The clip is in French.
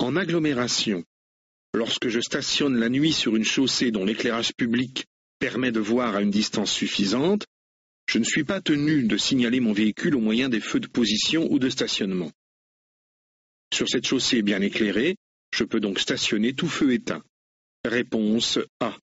En agglomération, lorsque je stationne la nuit sur une chaussée dont l'éclairage public permet de voir à une distance suffisante, je ne suis pas tenu de signaler mon véhicule au moyen des feux de position ou de stationnement. Sur cette chaussée bien éclairée, je peux donc stationner tout feu éteint. Réponse A.